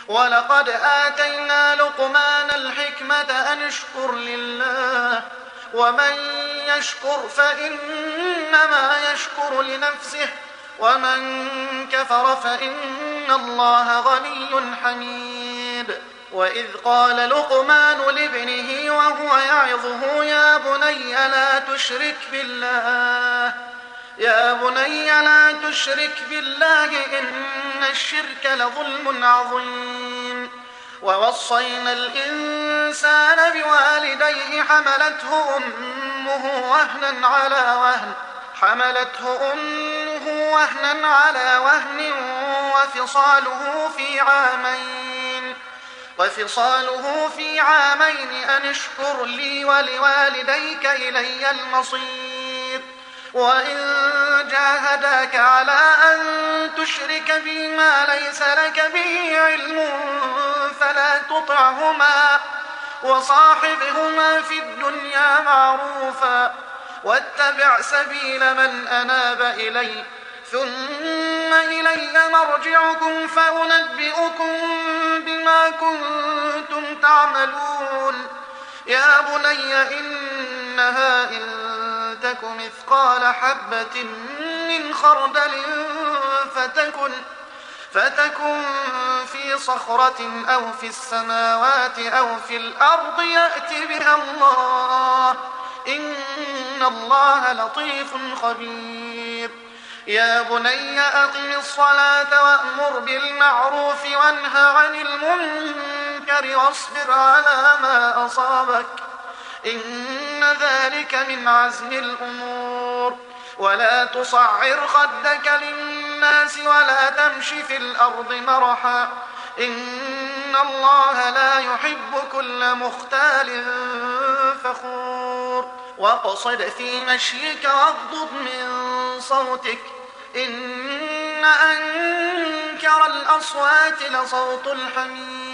ولقد آتينا لقمان الحكمة أن اشكر لله ومن يشكر فإنما يشكر لنفسه ومن كفر فإن الله غني حميد. وإذ قال لقمان لابنه وهو يعظه يا بني لا تشرك بالله إن الشرك لظلم عظيم. ووصينا الإنسان بوالديه حملته أمه وهنا على وهن وفصاله في عامين أن اشكر لي ولوالديك إلي المصير. وإن جاهداك على أن تشرك بي ما ليس لك به علم فلا تطعهما وصاحبهما في الدنيا معروفا واتبع سبيل من أناب إلي ثم إلي مرجعكم فأنبئكم بما كنتم تعملون. يا بني إنها إن تك مثقال حبة من خردل فتكن في صخرة أو في السماوات أو في الأرض يأت بها الله إن الله لطيف خبير. يا بني أقم الصلاة وأمر بالمعروف وانه عن المنكر واصبر على ما أصابك إن ذلك من عزم الأمور. ولا تصعر خدك للناس ولا تمش في الأرض مرحا إن الله لا يحب كل مختال فخور. واقصد في مشيك واغضض من صوتك إن أنكر الأصوات لصوت الحمير.